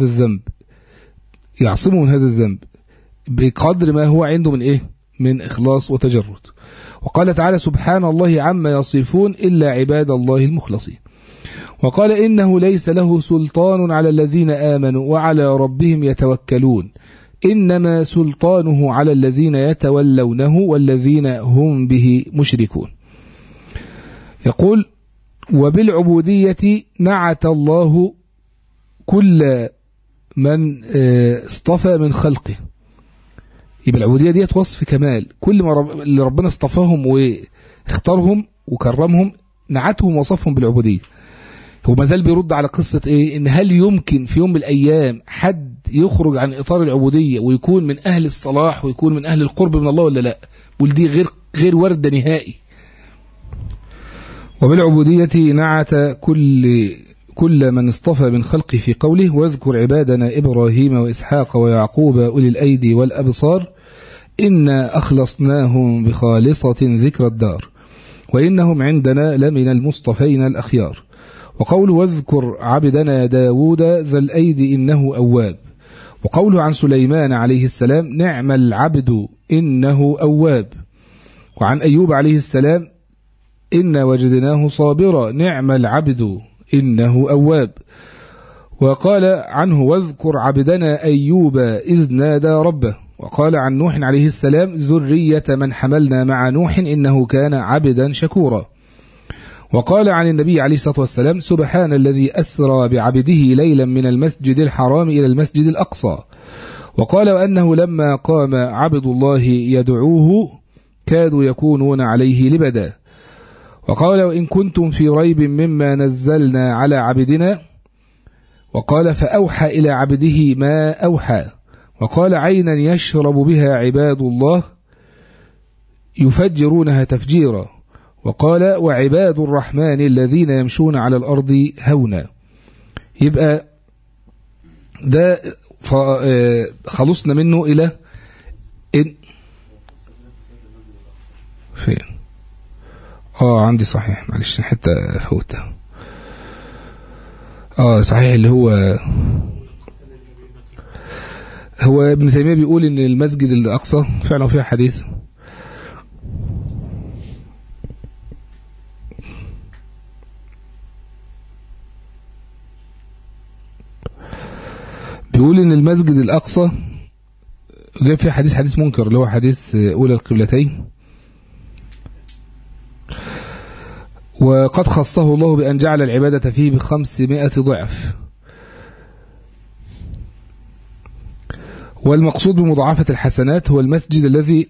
هذا الذنب بقدر ما هو عنده من إيه؟ من إخلاص وتجرد. وقال تعالى: سبحان الله عما يصفون إلا عباد الله المخلصين. وقال: إنه ليس له سلطان على الذين آمنوا وعلى ربهم يتوكلون إنما سلطانه على الذين يتولونه والذين هم به مشركون. يقول: وبالعبودية نعت الله كل من اصطفى من خلقه. يبقى العبودية دي وصف كمال، كل ما اللي ربنا اصطفاهم واختارهم وكرمهم نعتهم وصفهم بالعبودية. هو ما زال بيرد على قصة إيه؟ إن هل يمكن في يوم من الأيام حد يخرج عن إطار العبودية ويكون من أهل الصلاح ويكون من أهل القرب من الله ولا لا؟ ودي غير وردة نهائي. وبالعبودية نعت كل من اصطفى من خلقه في قوله: واذكر عبادنا إبراهيم وإسحاق ويعقوب أولي الأيدي والأبصار إنا أخلصناهم بخالصة ذكر الدار وإنهم عندنا لمن المصطفين الأخيار. وقوله: واذكر عبدنا داود ذا الأيدي إنه أواب. وقوله عن سليمان عليه السلام: نعم العبد إنه أواب. وعن أيوب عليه السلام: إنا وجدناه صابرا نعم العبد إنه أواب. وقال عنه: واذكر عبدنا أيوب إذ نادى ربه. وقال عن نوح عليه السلام: ذرية من حملنا مع نوح إنه كان عبدا شكورا. وقال عن النبي عليه الصلاة والسلام: سبحان الذي أسرى بعبده ليلا من المسجد الحرام إلى المسجد الأقصى. وقال: وأنه لما قام عبد الله يدعوه كادوا يكونون عليه لبدا. وقال: وإن كنتم في ريب مما نزلنا على عبدنا. وقال: فأوحى إلى عبده ما أوحى. وقال: عينا يشرب بها عباد الله يفجرونها تفجيرا. وقال: وعباد الرحمن الذين يمشون على الأرض هونا. يبقى ده خلصنا منه إلى فين؟ عندي صحيح، معلش حتى فوتها. صحيح، اللي هو ابن تيمية بيقول إن المسجد الأقصى فعلا فيها حديث بيقول إن المسجد الأقصى جاء فيه حديث منكر، اللي هو حديث أولى القبلتين. وقد خصه الله بأن جعل العبادة فيه ب500 ضعف. والمقصود بمضاعفة الحسنات هو المسجد الذي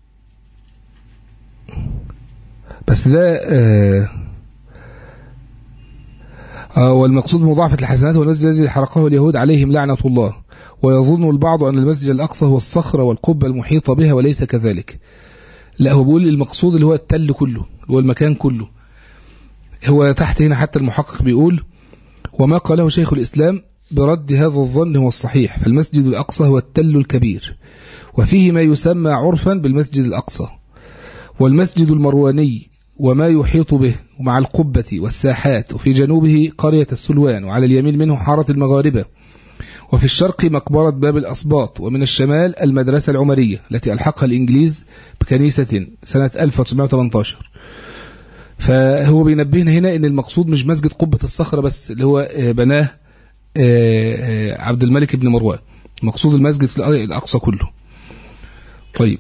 بس ده والمقصود بمضاعفة الحسنات هو المسجد الذي حرقه اليهود عليهم لعنة الله. ويظن البعض أن المسجد الأقصى هو الصخرة والقبة المحيطة بها، وليس كذلك. لا، هو بيقول المقصود اللي هو التل كله، هو المكان كله. هو تحت هنا حتى المحقق بيقول: وما قاله شيخ الإسلام برد هذا الظن هو الصحيح، فالمسجد الأقصى هو التل الكبير، وفيه ما يسمى عرفا بالمسجد الأقصى. والمسجد المرواني وما يحيط به ومع القبة والساحات، وفي جنوبه قرية السلوان، وعلى اليمين منه حارة المغاربة، وفي الشرق مقبرة باب الأسباط، ومن الشمال المدرسة العمرية التي ألحقها الإنجليز بكنيسة سنة 1918. فهو بينبهنا هنا ان المقصود مش مسجد قبة الصخرة بس اللي هو بناه عبد الملك بن مروان، المقصود المسجد الأقصى كله. طيب،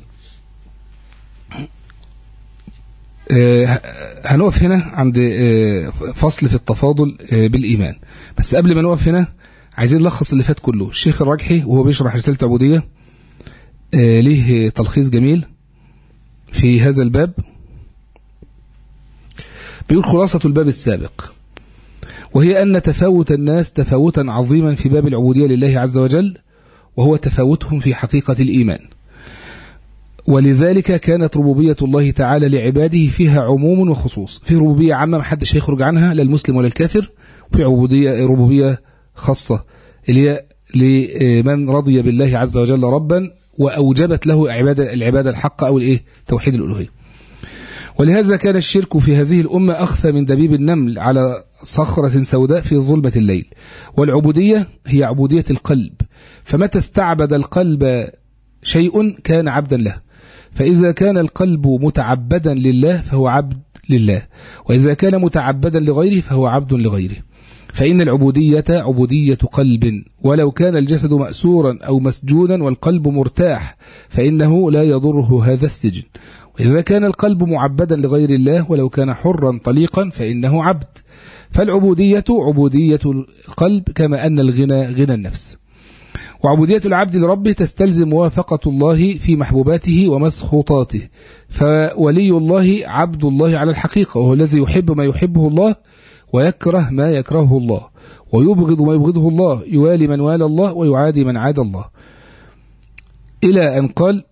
هنقف هنا عند فصل في التفاضل بالإيمان. بس قبل ما نقف هنا عايزين نلخص اللي فات كله. الشيخ الراجحي وهو بيشرح رسالة عبودية ليه تلخيص جميل في هذا الباب، بيقول: خلاصة الباب السابق، وهي أن تفاوت الناس تفاوتا عظيما في باب العبودية لله عز وجل، وهو تفاوتهم في حقيقة الإيمان. ولذلك كانت ربوبية الله تعالى لعباده فيها عموم وخصوص. في ربوبية عامة محدش هيخرج عنها، لا المسلم ولا الكافر. وفي ربوبية خاصة اللي هي لمن رضي بالله عز وجل ربا وأوجبت له العبادة الحق أو توحيد الألوهية. ولهذا كان الشرك في هذه الأمة أخفى من دبيب النمل على صخرة سوداء في ظلمة الليل. والعبودية هي عبودية القلب، فمتى استعبد القلب شيء كان عبدا له. فإذا كان القلب متعبدا لله فهو عبد لله، وإذا كان متعبدا لغيره فهو عبد لغيره. فإن العبودية عبودية قلب، ولو كان الجسد مأسورا أو مسجونا والقلب مرتاح فإنه لا يضره هذا السجن. وإذا كان القلب معبدا لغير الله ولو كان حرا طليقا فإنه عبد. فالعبودية عبودية القلب، كما أن الغنى غنى النفس. وعبودية العبد لربه تستلزم موافقة الله في محبوباته ومسخوطاته. فولي الله عبد الله على الحقيقة، وهو الذي يحب ما يحبه الله ويكره ما يكرهه الله، ويبغض ما يبغضه الله، يوالي من والى الله ويعادي من عادى الله. إلى أن قال: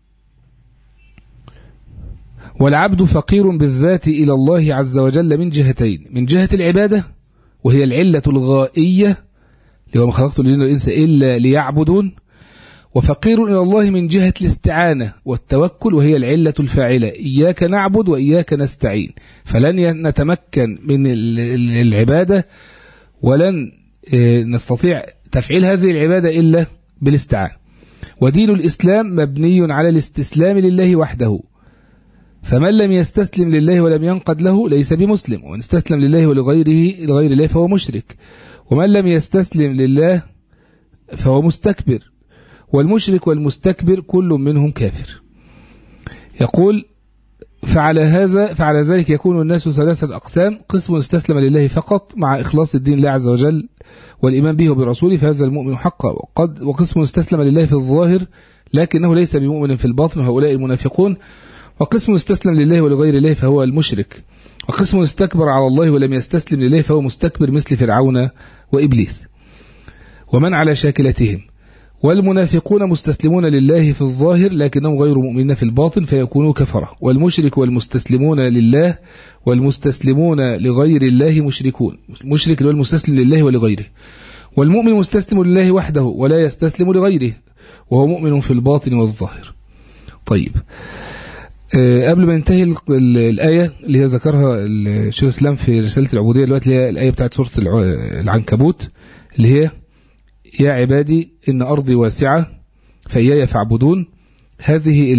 والعبد فقير بالذات إلى الله عز وجل من جهتين: من جهة العبادة وهي العلة الغائية اللي هو ما خلقت الجن والإنس إلا ليعبدون، وفقير إلى الله من جهة الاستعانة والتوكل وهي العلة الفاعلة: إياك نعبد وإياك نستعين. فلن نتمكن من العبادة ولن نستطيع تفعيل هذه العبادة إلا بالاستعانة. ودين الإسلام مبني على الاستسلام لله وحده، فمن لم يستسلم لله ولم ينقد له ليس بمسلم، ومن استسلم لله لغير الله فهو مشرك، ومن لم يستسلم لله فهو مستكبر، والمشرك والمستكبر كل منهم كافر. يقول: فعلى ذلك يكون الناس ثلاثة أقسام: قسم استسلم لله فقط مع إخلاص الدين لله عز وجل والإيمان به وبرسوله فهذا المؤمن حقا، وقسم استسلم لله في الظاهر لكنه ليس بمؤمن في الباطن وهؤلاء المنافقون، وقسم استسلم لله ولغير الله فهو المشرك، وقسم استكبر على الله ولم يستسلم لله فهو مستكبر مثل فرعون وإبليس ومن على شاكلتهم. والمنافقون مستسلمون لله في الظاهر لكنهم غير مؤمنين في الباطن فيكونوا كفرة. والمشرك والمستسلمون لله والمستسلمون لغير الله مشركون. المشرك هو المستسلم لله ولغيره، والمؤمن مستسلم لله وحده ولا يستسلم لغيره وهو مؤمن في الباطن والظاهر. طيب، قبل ما ننتهي الآية اللي هي ذكرها الشيخ الإسلام في رسالة العبودية دلوقتي، اللي هي الآية بتاعت سورة العنكبوت اللي هي: يا عبادي إن أرضي واسعة فإياي فاعبدون. هذه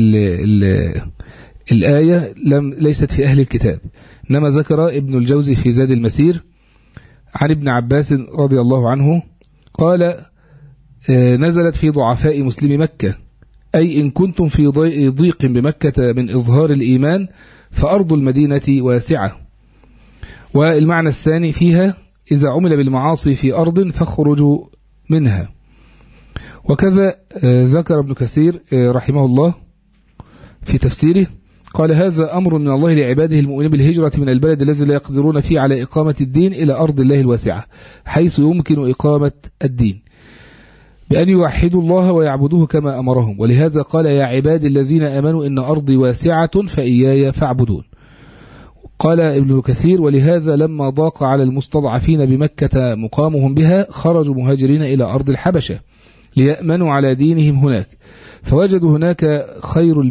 الآية ليست في أهل الكتاب، إنما ذكر ابن الجوزي في زاد المسير عن ابن عباس رضي الله عنه قال: نزلت في ضعفاء مسلم مكة، أي إن كنتم في ضيق بمكة من إظهار الإيمان فأرض المدينة واسعة. والمعنى الثاني فيها: إذا عمل بالمعاصي في أرض فاخرجوا منها. وكذا ذكر ابن كثير رحمه الله في تفسيره قال هذا أمر من الله لعباده المؤمنين بالهجرة من البلد الذي لا يقدرون فيه على إقامة الدين إلى أرض الله الواسعة حيث يمكن إقامة الدين بأن يوحدوا الله ويعبدوه كما أمرهم. ولهذا قال يا عبادي الذين آمنوا إن أرضي واسعة فإياي فاعبدون. قال ابن كثير ولهذا لما ضاق على المستضعفين بمكة مقامهم بها خرجوا مهاجرين إلى أرض الحبشة ليأمنوا على دينهم هناك، فوجدوا هناك خير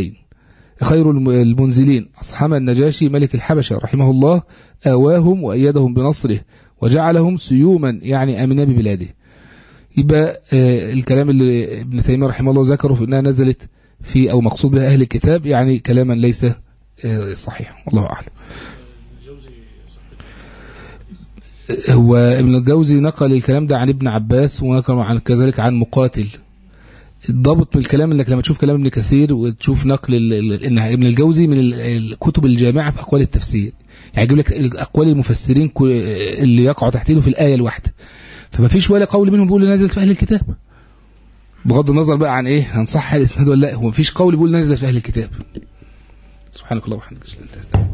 المنزلين أصحاب النجاشي ملك الحبشة رحمه الله، آواهم وأيدهم بنصره وجعلهم سيوما يعني أمنا ببلاده. يبقى الكلام اللي ابن تيمية رحمه الله ذكره في أنها نزلت في أو مقصود بها أهل الكتاب يعني كلاما ليس صحيح، والله أعلم. هو ابن الجوزي نقل الكلام ده عن ابن عباس ونقل عن كذلك عن مقاتل. الضابط من الكلام انك لما تشوف كلام ابن كثير وتشوف نقل ان ابن الجوزي من الكتب الجامعة في أقوال التفسير، يعني يجيب لك أقوال المفسرين اللي يقعوا تحتينه في الآية الواحدة، فما فيش ولا قول منهم بيقول نازل في أهل الكتاب، بغض النظر بقى عن ايه هنصح الاسناد ولا لا، هو ما فيش قول بيقول نازل في أهل الكتاب. سبحانك اللهم وبحمدك.